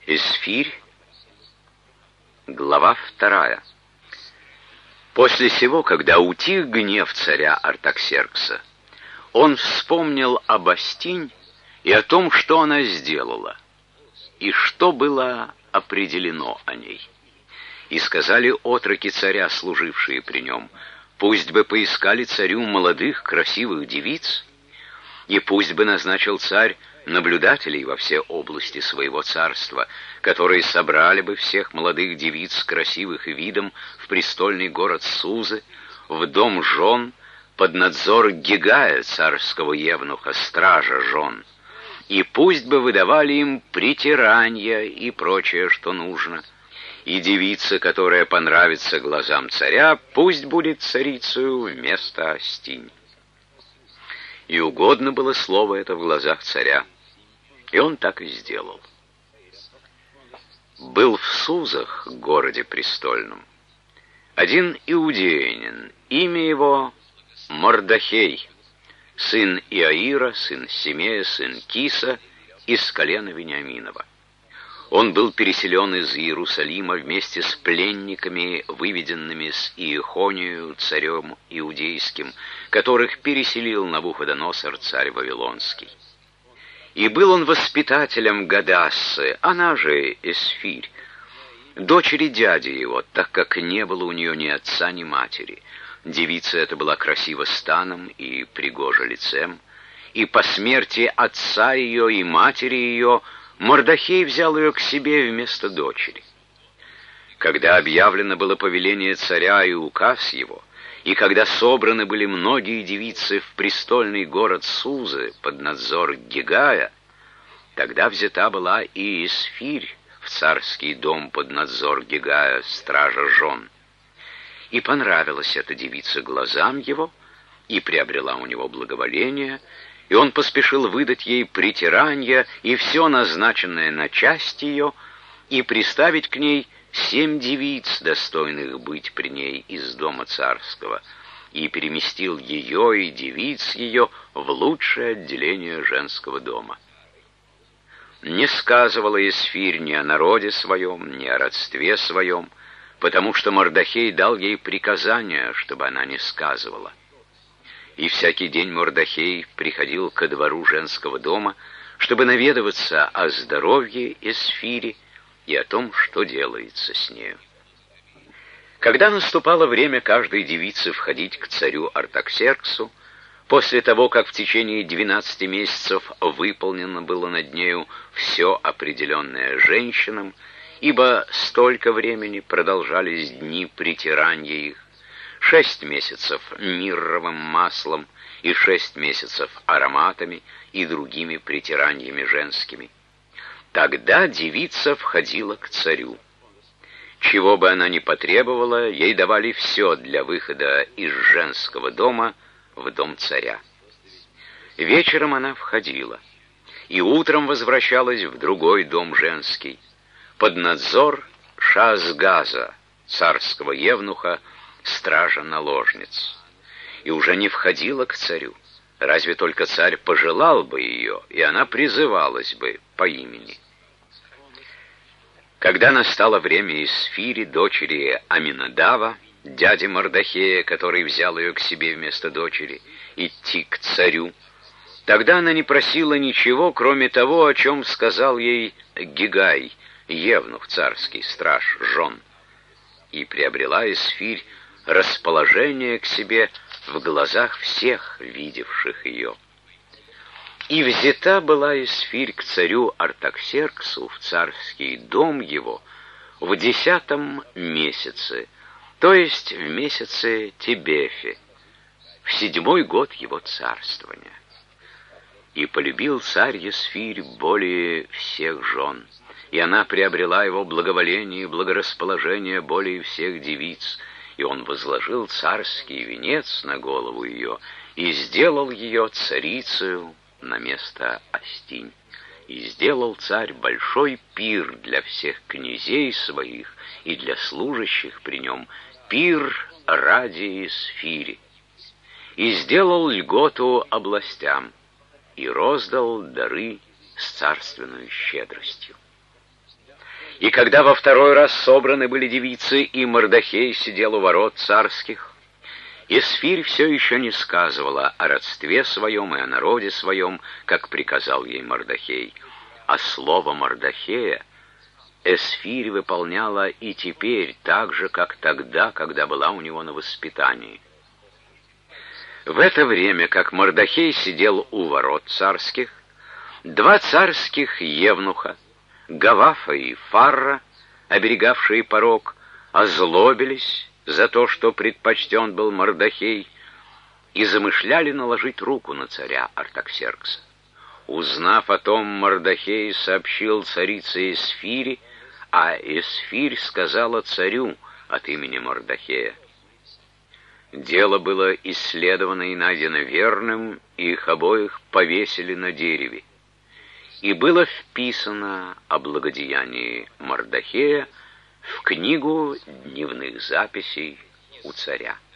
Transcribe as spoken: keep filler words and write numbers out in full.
Эсфирь, глава вторая. После сего, когда утих гнев царя Артаксеркса, он вспомнил об Астинь и о том, что она сделала, и что было определено о ней. И сказали отроки царя, служившие при нем, пусть бы поискали царю молодых красивых девиц, и пусть бы назначил царь наблюдателей во все области своего царства, которые собрали бы всех молодых девиц, красивых и видом, в престольный город Сузы, в дом жен, под надзор Гигая, царского евнуха, стража жен, и пусть бы выдавали им притиранья и прочее, что нужно, и девица, которая понравится глазам царя, пусть будет царицею вместо Астинь. И угодно было слово это в глазах царя, и он так и сделал. Был в Сузах, городе престольном, один иудеянин, имя его Мордахей, сын Иаира, сын Семея, сын Киса, из колена Вениаминова. Он был переселен из Иерусалима вместе с пленниками, выведенными с Иехонию, царем иудейским, которых переселил Навуходоносор, царь Вавилонский. И был он воспитателем Гадассы, она же Эсфирь, дочери дяди его, так как не было у нее ни отца, ни матери. Девица эта была красива станом и пригожа лицем, и по смерти отца ее и матери ее Мордахей взял ее к себе вместо дочери. Когда объявлено было повеление царя и указ его, и когда собраны были многие девицы в престольный город Сузы под надзор Гигая, тогда взята была и Эсфирь в царский дом под надзор Гигая, стража жен. И понравилась эта девица глазам его, и приобрела у него благоволение, и он поспешил выдать ей притиранья и все назначенное на часть ее, и приставить к ней семь девиц, достойных быть при ней из дома царского, и переместил ее и девиц ее в лучшее отделение женского дома. Не сказывала Эсфирь ни о народе своем, ни о родстве своем, потому что Мордахей дал ей приказание, чтобы она не сказывала. И всякий день Мордахей приходил ко двору женского дома, чтобы наведываться о здоровье Эсфири и о том, что делается с нею. Когда наступало время каждой девицы входить к царю Артаксерксу, после того, как в течение двенадцати месяцев выполнено было над нею все определенное женщинам, ибо столько времени продолжались дни притирания их, шесть месяцев мирровым маслом и шесть месяцев ароматами и другими притираньями женскими. Тогда девица входила к царю. Чего бы она ни потребовала, ей давали все для выхода из женского дома в дом царя. Вечером она входила, и утром возвращалась в другой дом женский, под надзор Шаазгаза, царского евнуха, стража наложниц, и уже не входила к царю, разве только царь пожелал бы ее, и она призывалась бы по имени. Когда настало время Эсфири, дочери Аминадава, дяди Мордахея, который взял ее к себе вместо дочери, идти к царю, тогда она не просила ничего, кроме того, о чем сказал ей Гигай, евнух царский, страж жен, и приобрела Эсфирь расположение к себе в глазах всех, видевших ее. И взята была Эсфирь к царю Артаксерксу в царский дом его в десятом месяце, то есть в месяце Тебефе, в седьмой год его царствования. И полюбил царь Эсфирь более всех жен, и она приобрела его благоволение и благорасположение более всех девиц, и он возложил царский венец на голову ее и сделал ее царицею на место Астинь. И сделал царь большой пир для всех князей своих и для служащих при нем, пир ради Эсфири. И сделал льготу областям, и роздал дары с царственной щедростью. И когда во второй раз собраны были девицы, и Мордохей сидел у ворот царских, Эсфирь все еще не сказывала о родстве своем и о народе своем, как приказал ей Мордохей. А слово Мордохея Эсфирь выполняла и теперь так же, как тогда, когда была у него на воспитании. В это время, как Мордохей сидел у ворот царских, два царских евнуха, Гавафа и Фарра, оберегавшие порог, озлобились за то, что предпочтен был Мордохей, и замышляли наложить руку на царя Артаксеркса. Узнав о том, Мордохей сообщил царице Эсфире, а Эсфирь сказала царю от имени Мордохея. Дело было исследовано и найдено верным, и их обоих повесили на дереве. И было вписано о благодеянии Мордохея в книгу дневных записей у царя.